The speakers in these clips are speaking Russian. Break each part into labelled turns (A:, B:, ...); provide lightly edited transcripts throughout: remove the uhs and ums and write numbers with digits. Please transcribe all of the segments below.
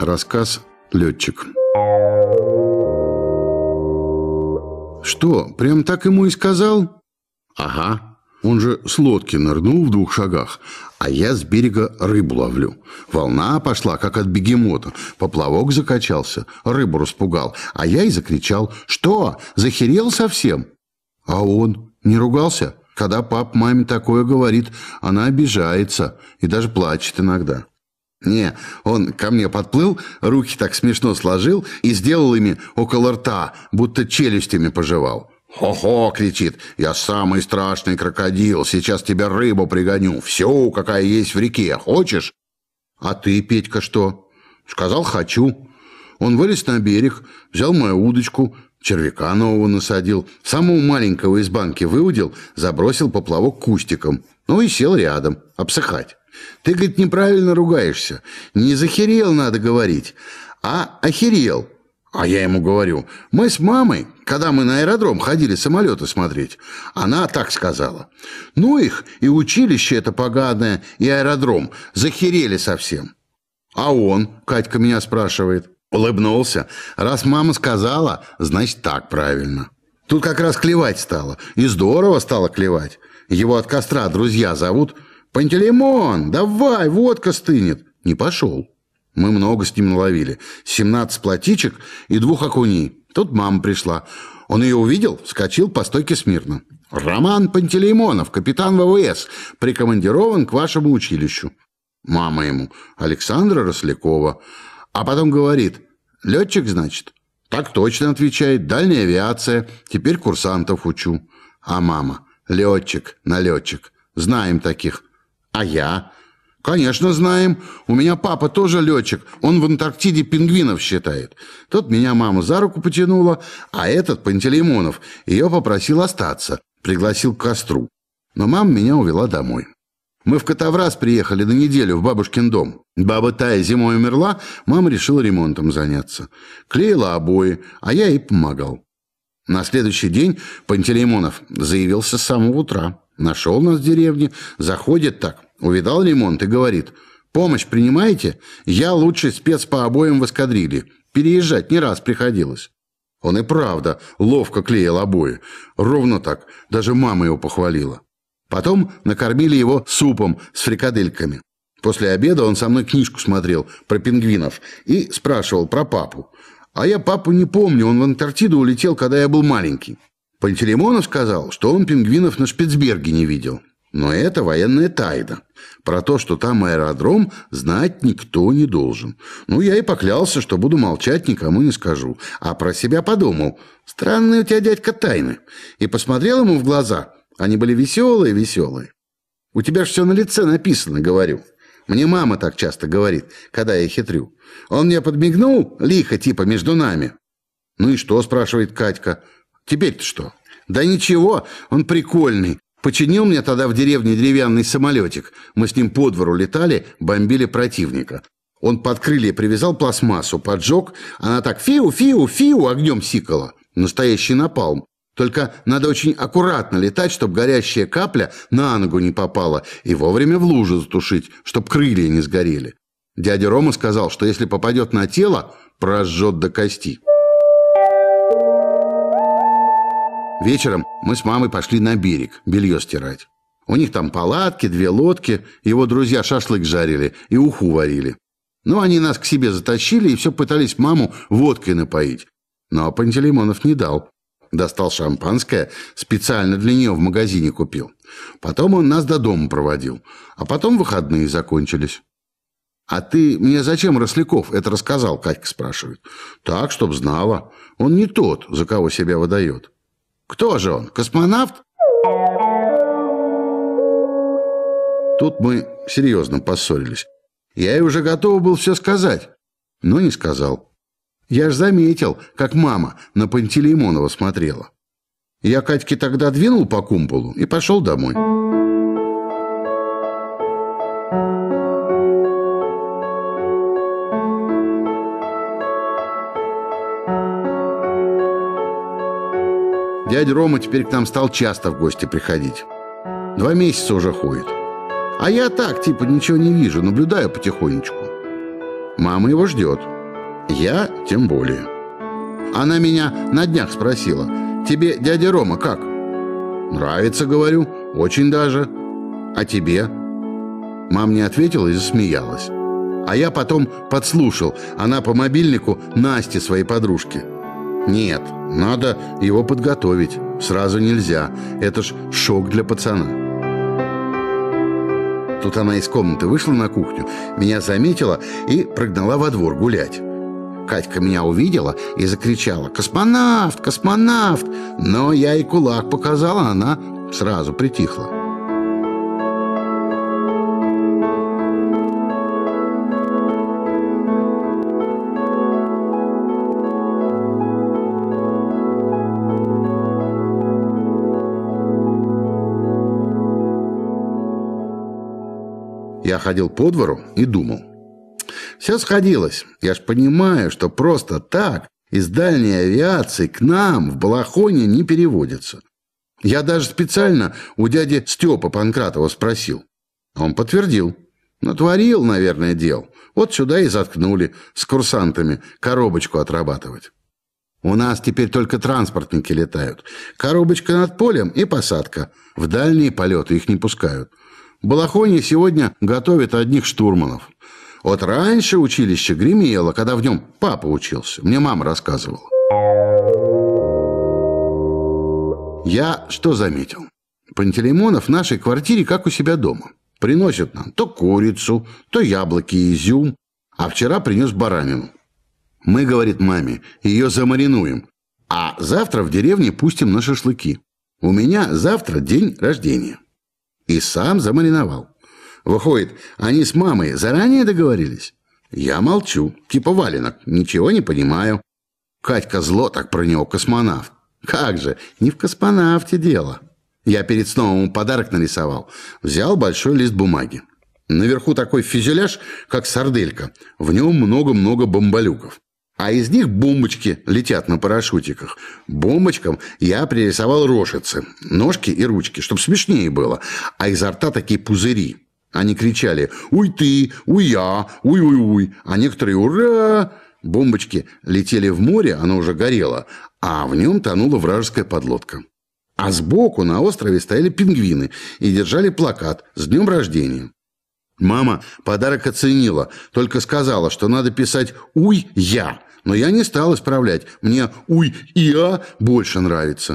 A: Рассказ «Летчик». Что, прям так ему и сказал? Ага. Он же с лодки нырнул в 2 шагах, а я с берега рыбу ловлю. Волна пошла, как от бегемота. Поплавок закачался, рыбу распугал. А я и закричал: «Что, захерел совсем?» А он не ругался. Когда пап маме такое говорит, она обижается и даже плачет иногда. Не, он ко мне подплыл, руки так смешно сложил и сделал ими около рта, будто челюстями пожевал. «Хо-хо!» — кричит. «Я самый страшный крокодил, сейчас тебе рыбу пригоню, всю, какая есть в реке, хочешь?» «А ты, Петька, что?» Сказал: «Хочу». Он вылез на берег, взял мою удочку, червяка нового насадил, самого маленького из банки выудил, забросил поплавок кустиком, ну и сел рядом, обсыхать. «Ты, говорит, неправильно ругаешься. Не захерел, надо говорить, а охерел». А я ему говорю: «Мы с мамой, когда мы на аэродром ходили самолеты смотреть, она так сказала: ну их и училище это поганое, и аэродром, захерели совсем». А он, Катька меня спрашивает, улыбнулся: «Раз мама сказала, значит так правильно». Тут как раз клевать стало, и здорово стало клевать. Его от костра друзья зовут. «Пантелеймон, давай, водка стынет». Не пошел. Мы много с ним наловили. 17 плотичек и 2 окуней. Тут мама пришла. Он ее увидел, вскочил по стойке смирно. «Роман Пантелеймонов, капитан ВВС, прикомандирован к вашему училищу». Мама ему: «Александра Рослякова». А потом говорит: «Летчик, значит?» «Так точно», отвечает, «дальняя авиация, теперь курсантов учу». А мама: «Летчик, налетчик, знаем таких». А я? Конечно, знаем. У меня папа тоже летчик. Он в Антарктиде пингвинов считает. Тут меня мама за руку потянула, а этот, Пантелеймонов, ее попросил остаться. Пригласил к костру. Но мама меня увела домой. Мы в Катаврас приехали на неделю в бабушкин дом. Баба Тая зимой умерла, мама решила ремонтом заняться. Клеила обои, а я ей помогал. На следующий день Пантелеймонов заявился с самого утра. Нашел нас в деревне, заходит так, увидал ремонт и говорит: «Помощь принимаете? Я лучший спец по обоям в эскадрилье. Переезжать не раз приходилось». Он и правда ловко клеил обои. Ровно так, даже мама его похвалила. Потом накормили его супом с фрикадельками. После обеда он со мной книжку смотрел про пингвинов и спрашивал про папу. А я папу не помню, он в Антарктиду улетел, когда я был маленький. Пантелеймонов сказал, что он пингвинов на Шпицберге не видел. Но это военная тайна. Про то, что там аэродром, знать никто не должен. Ну, я и поклялся, что буду молчать, никому не скажу. А про себя подумал: странный у тебя, дядька, тайны. И посмотрел ему в глаза. Они были веселые-веселые. «У тебя же все на лице написано», говорю. Мне мама так часто говорит, когда я хитрю. Он мне подмигнул, лихо, типа между нами. «Ну и что?» спрашивает Катька. «Теперь-то что?» «Да ничего, он прикольный. Починил мне тогда в деревне деревянный самолетик. Мы с ним по двору летали, бомбили противника. Он под крылья привязал пластмассу, поджег. Она так фиу-фиу-фиу огнем сикала. Настоящий напалм. Только надо очень аккуратно летать, чтобы горящая капля на ногу не попала, и вовремя в лужу затушить, чтобы крылья не сгорели. Дядя Рома сказал, что если попадет на тело, прожжет до кости». Вечером мы с мамой пошли на берег белье стирать. У них там палатки, 2 лодки, его друзья шашлык жарили и уху варили. Ну, они нас к себе затащили и все пытались маму водкой напоить. Но Пантелеймонов не дал. Достал шампанское, специально для нее в магазине купил. Потом он нас до дома проводил. А потом выходные закончились. «А ты мне зачем Росляков это рассказал?» Катька спрашивает. «Так, чтоб знала. Он не тот, за кого себя выдает». «Кто же он? Космонавт?» Тут мы серьезно поссорились. Я ей уже готов был все сказать, но не сказал. Я ж заметил, как мама на Пантелеймонова смотрела. Я Катьке тогда двинул по кумполу и пошел домой. Дядя Рома теперь к нам стал часто в гости приходить. 2 месяца уже ходит. А я так, типа, ничего не вижу, наблюдаю потихонечку. Мама его ждет. Я тем более. Она меня на днях спросила: «Тебе дядя Рома как?» «Нравится, — говорю, — очень даже. А тебе?» Мама не ответила и засмеялась. А я потом подслушал. Она по мобильнику Насте, своей подружке. «Нет, надо его подготовить. Сразу нельзя. Это ж шок для пацана». Тут она из комнаты вышла на кухню, меня заметила и прогнала во двор гулять. Катька меня увидела и закричала: «Космонавт! Космонавт!» Но я и кулак показала, она сразу притихла. Я ходил по двору и думал. Все сходилось. Я ж понимаю, что просто так из дальней авиации к нам в Балахоне не переводится. Я даже специально у дяди Степы Панкратова спросил. Он подтвердил. Натворил, наверное, дел. Вот сюда и заткнули с курсантами коробочку отрабатывать. У нас теперь только транспортники летают. Коробочка над полем и посадка. В дальние полеты их не пускают. В Балахоне сегодня готовят одних штурманов. Вот раньше училище гремело, когда в нем папа учился. Мне мама рассказывала. Я что заметил? Пантелеймонов в нашей квартире как у себя дома. Приносит нам то курицу, то яблоки и изюм. А вчера принес баранину. Мы, говорит маме, ее замаринуем. А завтра в деревне пустим на шашлыки. У меня завтра день рождения. И сам замариновал. Выходит, они с мамой заранее договорились? Я молчу, типа валенок, ничего не понимаю. Катька зло так про него: космонавт. Как же, не в космонавте дело. Я перед сном ему подарок нарисовал. Взял большой лист бумаги. Наверху такой фюзеляж, как сарделька. В нем много-много бомболюков. А из них бомбочки летят на парашютиках. Бомбочкам я пририсовал рожицы, ножки и ручки, чтобы смешнее было. А изо рта такие пузыри. Они кричали: «Уй ты! Уй я! Уй-уй-уй!» А некоторые: «Ура!» Бомбочки летели в море, оно уже горело, а в нем тонула вражеская подлодка. А сбоку на острове стояли пингвины и держали плакат с днем рождения. Мама подарок оценила, только сказала, что надо писать «Уй я». Но я не стал исправлять. Мне «Уй я» больше нравится.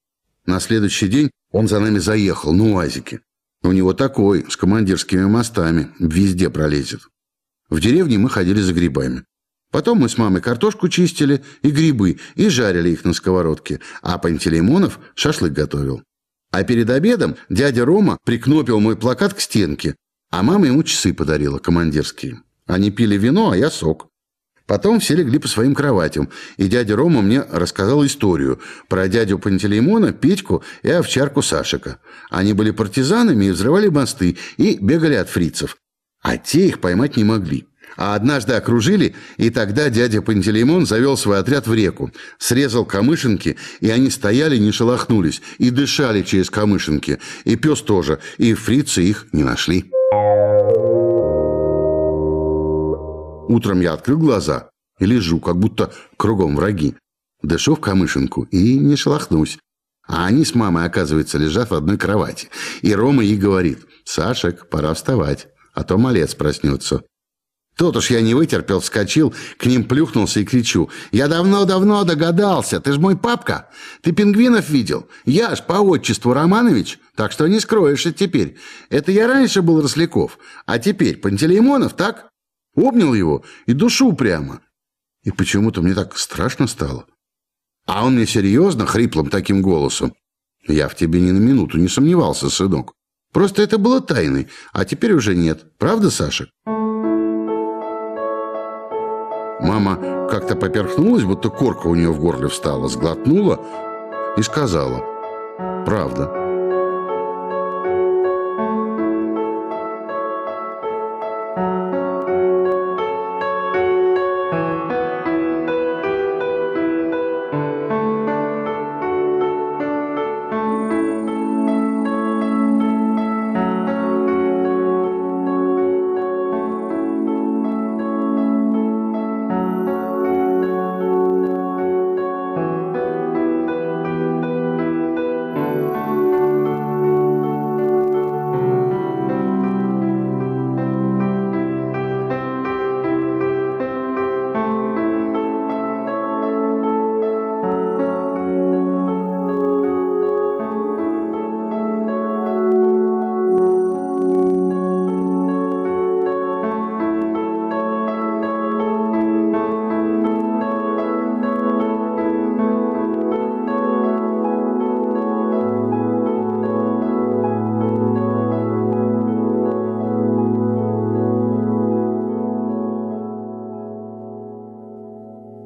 A: На следующий день он за нами заехал на УАЗике. У него такой, с командирскими мостами, везде пролезет. В деревне мы ходили за грибами. Потом мы с мамой картошку чистили и грибы, и жарили их на сковородке, а Пантелеймонов шашлык готовил. А перед обедом дядя Рома прикнопил мой плакат к стенке, а мама ему часы подарила, командирские. Они пили вино, а я сок. Потом все легли по своим кроватям, и дядя Рома мне рассказал историю про дядю Пантелеймона, Петьку и овчарку Сашика. Они были партизанами и взрывали мосты, и бегали от фрицев. А те их поймать не могли. А однажды окружили, и тогда дядя Пантелеймон завел свой отряд в реку, срезал камышинки, и они стояли, не шелохнулись, и дышали через камышинки. И пес тоже, и фрицы их не нашли. Утром я открыл глаза и лежу, как будто кругом враги. Дышу в камышинку и не шелохнусь. А они с мамой, оказывается, лежат в одной кровати. И Рома ей говорит: «Сашек, пора вставать, а то малец проснется». Тут уж я не вытерпел, вскочил, к ним плюхнулся и кричу: «Я давно-давно догадался, ты ж мой папка. Ты пингвинов видел? Я ж по отчеству Романович, так что не скроешься теперь. Это я раньше был Росляков, а теперь Пантелеймонов, так?» Обнял его и душу прямо. И почему-то мне так страшно стало. А он мне серьезно, хриплым таким голосом: «Я в тебе ни на минуту не сомневался, сынок. Просто это было тайной, а теперь уже нет. Правда, Саша?» Мама как-то поперхнулась, будто корка у нее в горле встала, сглотнула и сказала: «Правда».